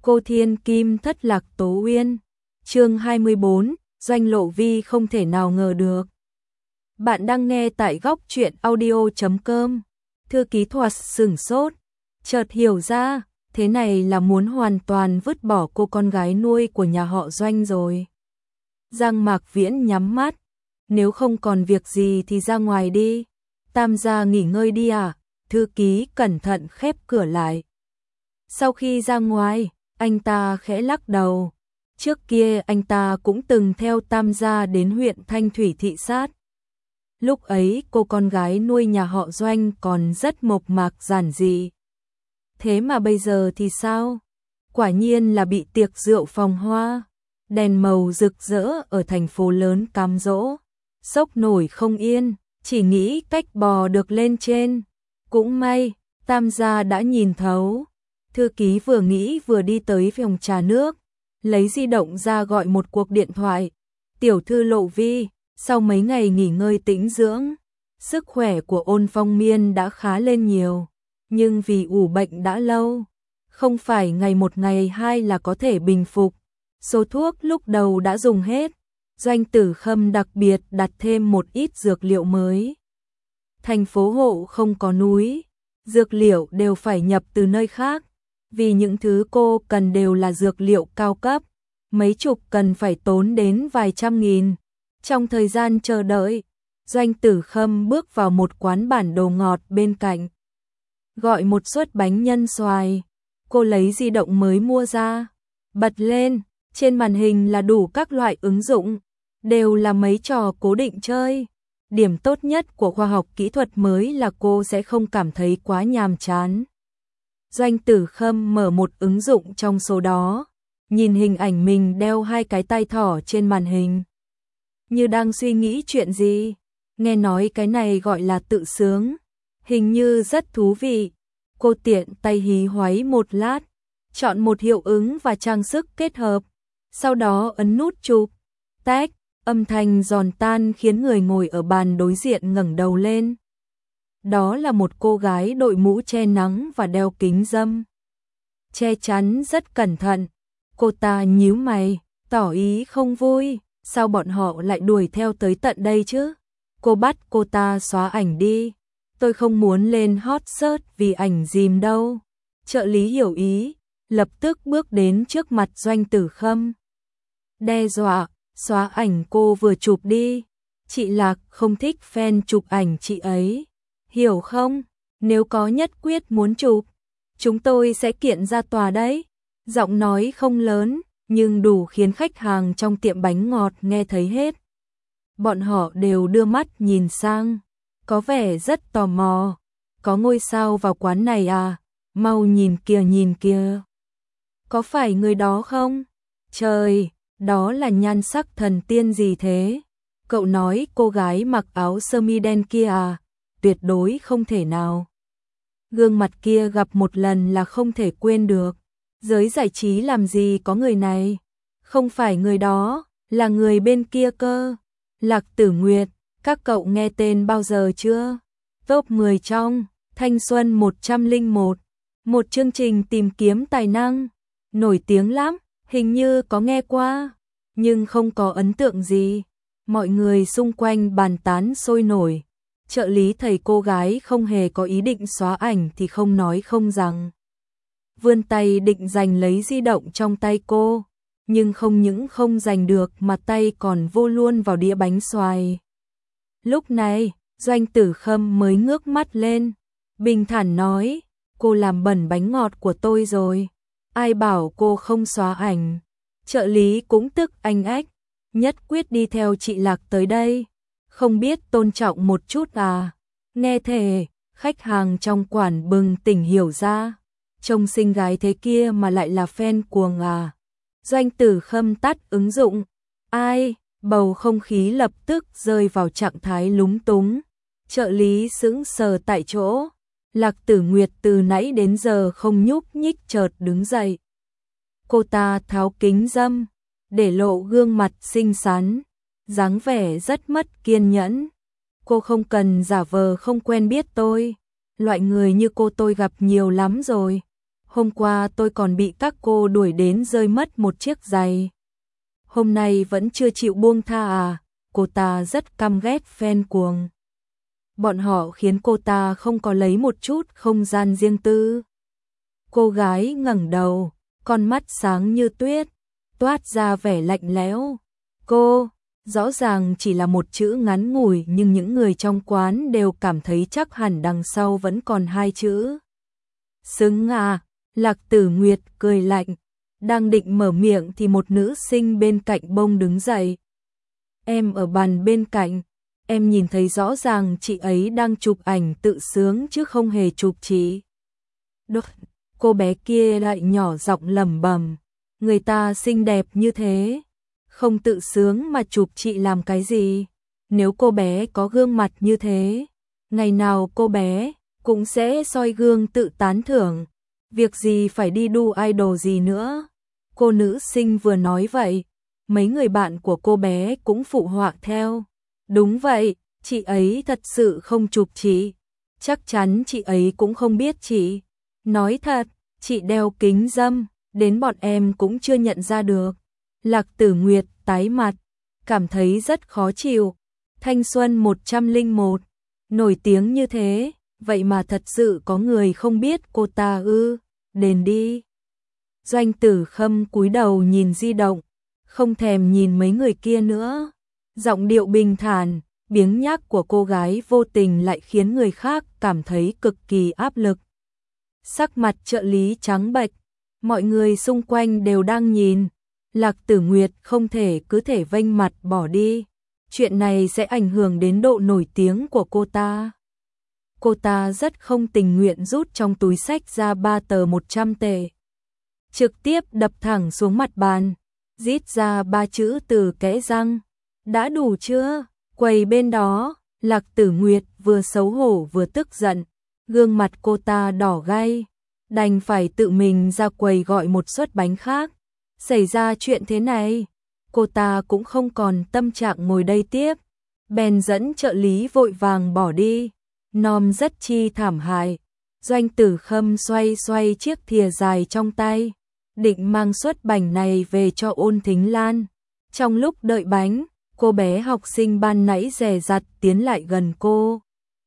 Cô Thiên Kim thất lạc Tố Uyên. Chương 24, Doanh Lộ Vi không thể nào ngờ được. Bạn đang nghe tại góc truyện audio.com. Thư ký Thuật sửng sốt, chợt hiểu ra, thế này là muốn hoàn toàn vứt bỏ cô con gái nuôi của nhà họ Doanh rồi. Giang Mạc Viễn nhắm mắt, nếu không còn việc gì thì ra ngoài đi. Tam gia nghỉ ngơi đi à? Thư ký cẩn thận khép cửa lại. Sau khi ra ngoài, anh ta khẽ lắc đầu. Trước kia anh ta cũng từng theo Tam gia đến huyện Thanh Thủy thị sát. Lúc ấy cô con gái nuôi nhà họ Doanh còn rất mộc mạc giản dị. Thế mà bây giờ thì sao? Quả nhiên là bị tiệc rượu phòng hoa, đèn màu rực rỡ ở thành phố lớn cám dỗ, sốc nổi không yên, chỉ nghĩ cách bò được lên trên. Cũng may, Tam gia đã nhìn thấu. Thư ký vừa nghĩ vừa đi tới phòng trà nước, lấy di động ra gọi một cuộc điện thoại. Tiểu thư Lộ Vi, sau mấy ngày nghỉ ngơi tĩnh dưỡng, sức khỏe của Ôn Phong Miên đã khá lên nhiều, nhưng vì ủ bệnh đã lâu, không phải ngày một ngày hai là có thể bình phục. Số thuốc lúc đầu đã dùng hết, Doanh Tử Khâm đặc biệt đặt thêm một ít dược liệu mới. Thành phố Hộ không có núi, dược liệu đều phải nhập từ nơi khác, vì những thứ cô cần đều là dược liệu cao cấp, mấy chục cần phải tốn đến vài trăm nghìn. Trong thời gian chờ đợi, Doanh Tử Khâm bước vào một quán bản đồ ngọt bên cạnh, gọi một suất bánh nhân xoài. Cô lấy di động mới mua ra, bật lên, trên màn hình là đủ các loại ứng dụng, đều là mấy trò cố định chơi. Điểm tốt nhất của khoa học kỹ thuật mới là cô sẽ không cảm thấy quá nhàm chán. Doanh Tử Khâm mở một ứng dụng trong số đó, nhìn hình ảnh mình đeo hai cái tai thỏ trên màn hình. Như đang suy nghĩ chuyện gì, nghe nói cái này gọi là tự sướng, hình như rất thú vị. Cô tiện tay hí hoáy một lát, chọn một hiệu ứng và trang sức kết hợp, sau đó ấn nút chụp, tách, âm thanh giòn tan khiến người ngồi ở bàn đối diện ngẩng đầu lên. Đó là một cô gái đội mũ che nắng và đeo kính râm, che chắn rất cẩn thận. Cô ta nhíu mày, tỏ ý không vui, sao bọn họ lại đuổi theo tới tận đây chứ? Cô bắt cô ta xóa ảnh đi. Tôi không muốn lên hot search vì ảnh dìm đâu. Trợ lý hiểu ý, lập tức bước đến trước mặt Doanh Tử Khâm, đe dọa, xóa ảnh cô vừa chụp đi. Chị Lạc không thích fan chụp ảnh chị ấy, hiểu không? Nếu có nhất quyết muốn chụp, chúng tôi sẽ kiện ra tòa đấy. Giọng nói không lớn, nhưng đủ khiến khách hàng trong tiệm bánh ngọt nghe thấy hết. Bọn họ đều đưa mắt nhìn sang, có vẻ rất tò mò. Có ngôi sao vào quán này à? Mau nhìn kìa. Có phải người đó không? Trời, đó là nhan sắc thần tiên gì thế? Cậu nói cô gái mặc áo sơ mi đen kia à? Tuyệt đối không thể nào. Gương mặt kia gặp một lần là không thể quên được. Giới giải trí làm gì có người này? Không phải người đó, là người bên kia cơ. Lạc Tử Nguyệt, các cậu nghe tên bao giờ chưa? Top 10 trong Thanh Xuân 101, một chương trình tìm kiếm tài năng, nổi tiếng lắm, hình như có nghe qua, nhưng không có ấn tượng gì. Mọi người xung quanh bàn tán sôi nổi. Trợ lý thấy cô gái không hề có ý định xóa ảnh thì không nói không rằng, vươn tay định giành lấy di động trong tay cô, nhưng không những không giành được mà tay còn vô luôn vào đĩa bánh xoài. Lúc này, Doanh Tử Khâm mới ngước mắt lên, bình thản nói, cô làm bẩn bánh ngọt của tôi rồi. Ai bảo cô không xóa ảnh? Trợ lý cũng tức anh ách, nhất quyết đi theo chị Lạc tới đây. Không biết tôn trọng một chút à? Nghe thế, khách hàng trong quán bừng tỉnh hiểu ra, trông xinh gái thế kia mà lại là fan cuồng à? Doanh Tử Khâm tắt ứng dụng. Ai? Bầu không khí lập tức rơi vào trạng thái lúng túng. Trợ lý sững sờ tại chỗ. Lạc Tử Nguyệt từ nãy đến giờ không nhúc nhích chợt đứng dậy. Cô ta tháo kính râm, để lộ gương mặt xinh xắn, dáng vẻ rất mất kiên nhẫn. Cô không cần giả vờ không quen biết tôi. Loại người như cô tôi gặp nhiều lắm rồi. Hôm qua tôi còn bị các cô đuổi đến rơi mất một chiếc giày. Hôm nay vẫn chưa chịu buông tha à? Cô ta rất căm ghét fan cuồng. Bọn họ khiến cô ta không có lấy một chút không gian riêng tư. Cô gái ngẩng đầu, con mắt sáng như tuyết, toát ra vẻ lạnh lẽo. Cô, rõ ràng chỉ là một chữ ngắn ngủi nhưng những người trong quán đều cảm thấy chắc hẳn đằng sau vẫn còn hai chữ. Xứng à, Lạc Tử Nguyệt cười lạnh, đang định mở miệng thì một nữ sinh bên cạnh bông đứng dậy. Em ở bàn bên cạnh, em nhìn thấy rõ ràng chị ấy đang chụp ảnh tự sướng chứ không hề chụp chị. Đột, cô bé kia lại nhỏ giọng lẩm bẩm, người ta xinh đẹp như thế, không tự sướng mà chụp chị làm cái gì? Nếu cô bé có gương mặt như thế, ngày nào cô bé cũng sẽ soi gương tự tán thưởng, việc gì phải đi đu idol gì nữa. Cô nữ sinh vừa nói vậy, mấy người bạn của cô bé cũng phụ họa theo. Đúng vậy, chị ấy thật sự không chụp chị, chắc chắn chị ấy cũng không biết chị. Nói thật, chị đeo kính râm, đến bọn em cũng chưa nhận ra được. Lạc Tử Nguyệt tái mặt, cảm thấy rất khó chịu. Thanh xuân 101, nổi tiếng như thế, vậy mà thật sự có người không biết cô ta ư? Đền đi. Doanh Tử Khâm cúi đầu nhìn di động, không thèm nhìn mấy người kia nữa. Giọng điệu bình thản, biếng nhác của cô gái vô tình lại khiến người khác cảm thấy cực kỳ áp lực. Sắc mặt trợ lý trắng bệch, mọi người xung quanh đều đang nhìn. Lạc Tử Nguyệt không thể cứ thể vênh mặt bỏ đi. Chuyện này sẽ ảnh hưởng đến độ nổi tiếng của cô ta. Cô ta rất không tình nguyện rút trong túi xách ra 3 tờ 100 tệ. Trực tiếp đập thẳng xuống mặt bàn, rít ra 3 chữ từ kẽ răng. Đã đủ chưa? Quầy bên đó, Lạc Tử Nguyệt vừa xấu hổ vừa tức giận. Gương mặt cô ta đỏ gay, đành phải tự mình ra quầy gọi một suất bánh khác. Xảy ra chuyện thế này, cô ta cũng không còn tâm trạng ngồi đây tiếp, bèn dẫn trợ lý vội vàng bỏ đi. Nom rất chi thảm hại. Doanh Tử Khâm xoay xoay chiếc thìa dài trong tay, định mang suất bánh này về cho Ôn Thính Lan. Trong lúc đợi bánh, cô bé học sinh ban nãy dè dặt tiến lại gần cô.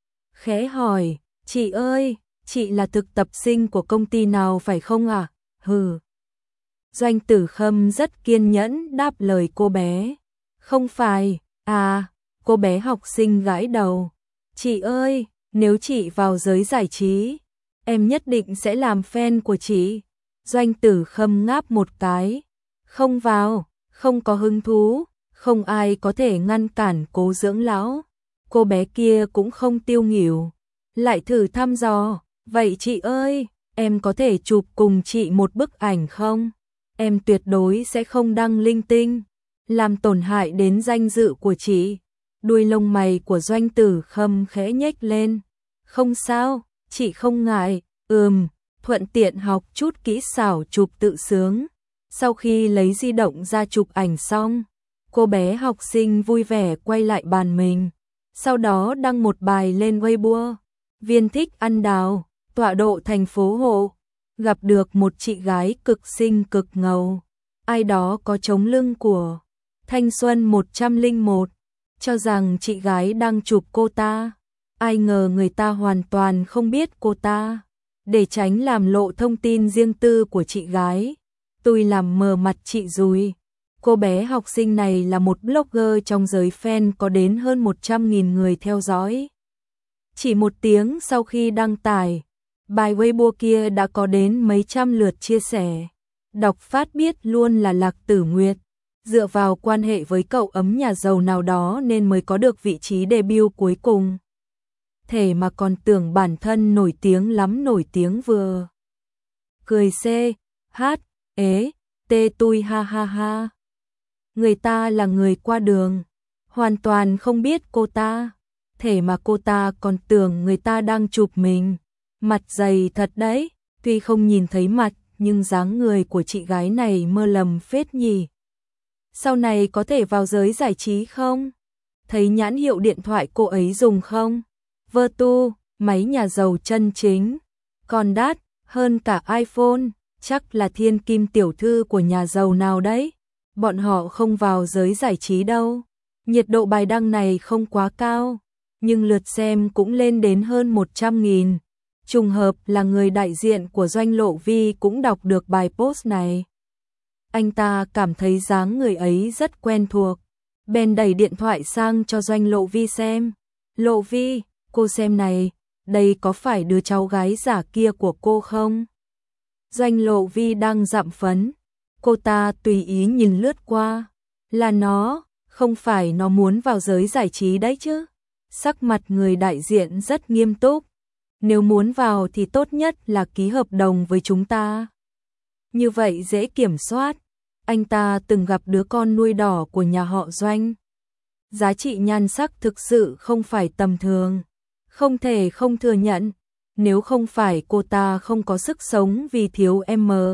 Khẽ hỏi, chị ơi, chị là thực tập sinh của công ty nào phải không ạ? Hừ. Doanh Tử Khâm rất kiên nhẫn đáp lời cô bé. Không phải, à, cô bé học sinh gãi đầu. Chị ơi, nếu chị vào giới giải trí, em nhất định sẽ làm fan của chị. Doanh Tử Khâm ngáp một cái. Không vào, không có hứng thú, không ai có thể ngăn cản Cố Dưỡng lão. Cô bé kia cũng không tiêu nghỉu, lại thử thăm dò. Vậy chị ơi, em có thể chụp cùng chị một bức ảnh không? Em tuyệt đối sẽ không đăng linh tinh, làm tổn hại đến danh dự của chị. Đuôi lông mày của Doanh Tử Khâm khẽ nhếch lên. Không sao, chị không ngại. Thuận tiện học chút kỹ xảo chụp tự sướng. Sau khi lấy di động ra chụp ảnh xong, cô bé học sinh vui vẻ quay lại bàn mình. Sau đó đăng một bài lên Weibo. Viên thích ăn đào, tọa độ thành phố Hộ. Gặp được một chị gái cực xinh cực ngầu. Ai đó có chống lưng của Thanh Xuân 101, cho rằng chị gái đang chụp cô ta. Ai ngờ người ta hoàn toàn không biết cô ta. Để tránh làm lộ thông tin riêng tư của chị gái, tôi làm mờ mặt chị rồi. Cô bé học sinh này là một blogger trong giới fan có đến hơn 100.000 người theo dõi. Chỉ 1 tiếng sau khi đăng tải, bài Weibo kia đã có đến mấy trăm lượt chia sẻ. Đọc phát biết luôn là Lạc Tử Nguyệt, dựa vào quan hệ với cậu ấm nhà giàu nào đó nên mới có được vị trí debut cuối cùng. Thể mà còn tưởng bản thân nổi tiếng lắm, nổi tiếng vừa. Cười xê, hát, ế, tê tui ha ha ha. Người ta là người qua đường, hoàn toàn không biết cô ta. Thể mà cô ta còn tưởng người ta đang chụp mình. Mặt dày thật đấy, tuy không nhìn thấy mặt nhưng dáng người của chị gái này mơ lầm phết nhỉ. Sau này có thể vào giới giải trí không? Thấy nhãn hiệu điện thoại cô ấy dùng không? Vertu, máy nhà giàu chân chính. Còn đắt, hơn cả iPhone, chắc là thiên kim tiểu thư của nhà giàu nào đấy. Bọn họ không vào giới giải trí đâu. Nhiệt độ bài đăng này không quá cao, nhưng lượt xem cũng lên đến hơn 100.000. Trùng hợp là người đại diện của Doanh Lộ Vi cũng đọc được bài post này. Anh ta cảm thấy dáng người ấy rất quen thuộc, bèn đẩy điện thoại sang cho Doanh Lộ Vi xem. Lộ Vi, cô xem này, đây có phải đứa cháu gái giả kia của cô không? Doanh Lộ Vi đang dặm phấn, cô ta tùy ý nhìn lướt qua. Là nó, không phải nó muốn vào giới giải trí đấy chứ? Sắc mặt người đại diện rất nghiêm túc. Nếu muốn vào thì tốt nhất là ký hợp đồng với chúng ta. Như vậy dễ kiểm soát. Anh ta từng gặp đứa con nuôi đỏ của nhà họ Doanh. Giá trị nhan sắc thực sự không phải tầm thường. Không thể không thừa nhận. Nếu không phải cô ta không có sức sống vì thiếu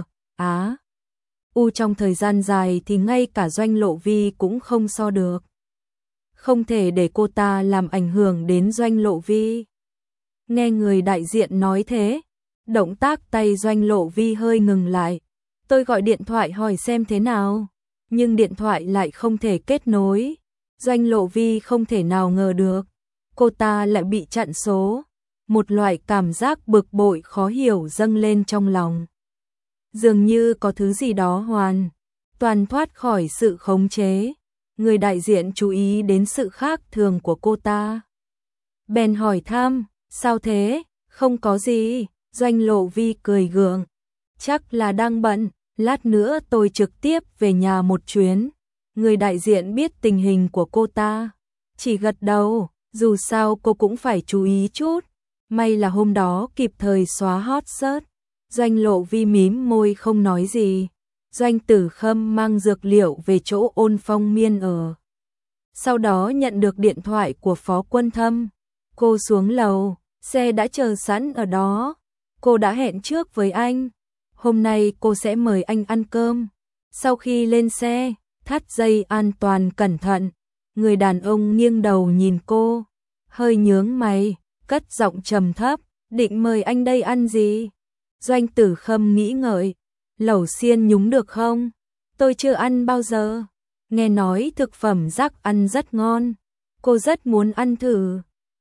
trong thời gian dài thì ngay cả Doanh Lộ Vi cũng không so được. Không thể để cô ta làm ảnh hưởng đến Doanh Lộ Vi. Nghe người đại diện nói thế, động tác tay Doanh Lộ Vi hơi ngừng lại. Tôi gọi điện thoại hỏi xem thế nào, nhưng điện thoại lại không thể kết nối. Doanh Lộ Vi không thể nào ngờ được, cô ta lại bị chặn số. Một loại cảm giác bực bội khó hiểu dâng lên trong lòng. Dường như có thứ gì đó hoàn toàn thoát khỏi sự khống chế. Người đại diện chú ý đến sự khác thường của cô ta, bèn hỏi thăm, sao thế? Không có gì. Doanh Lộ Vi cười gượng, chắc là đang bận, lát nữa tôi trực tiếp về nhà một chuyến. Người đại diện biết tình hình của cô ta, chỉ gật đầu, dù sao cô cũng phải chú ý chút. May là hôm đó kịp thời xóa hot search. Doanh Lộ Vi mím môi không nói gì. Doanh Tử Khâm mang dược liệu về chỗ Ôn Phong Miên ở. Sau đó nhận được điện thoại của Phó Quân Thâm. Cô xuống lầu, xe đã chờ sẵn ở đó. Cô đã hẹn trước với anh. Hôm nay cô sẽ mời anh ăn cơm. Sau khi lên xe, thắt dây an toàn cẩn thận. Người đàn ông nghiêng đầu nhìn cô, hơi nhướng mày, cất giọng trầm thấp, định mời anh đây ăn gì? Doanh Tử Khâm nghĩ ngợi, lẩu xiên nhúng được không? Tôi chưa ăn bao giờ. Nghe nói thực phẩm rắc ăn rất ngon. Cô rất muốn ăn thử.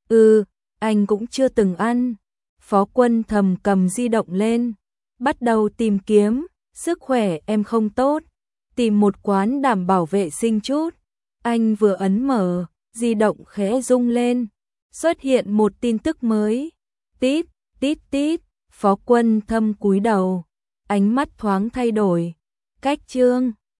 Anh cũng chưa từng ăn. Phó Quân Thâm cầm di động lên, bắt đầu tìm kiếm. Sức khỏe em không tốt, tìm một quán đảm bảo vệ sinh chút. Anh vừa ấn mở, di động khẽ rung lên, xuất hiện một tin tức mới. Tít, tít tít. Phó Quân Thâm cúi đầu, ánh mắt thoáng thay đổi. Cách chương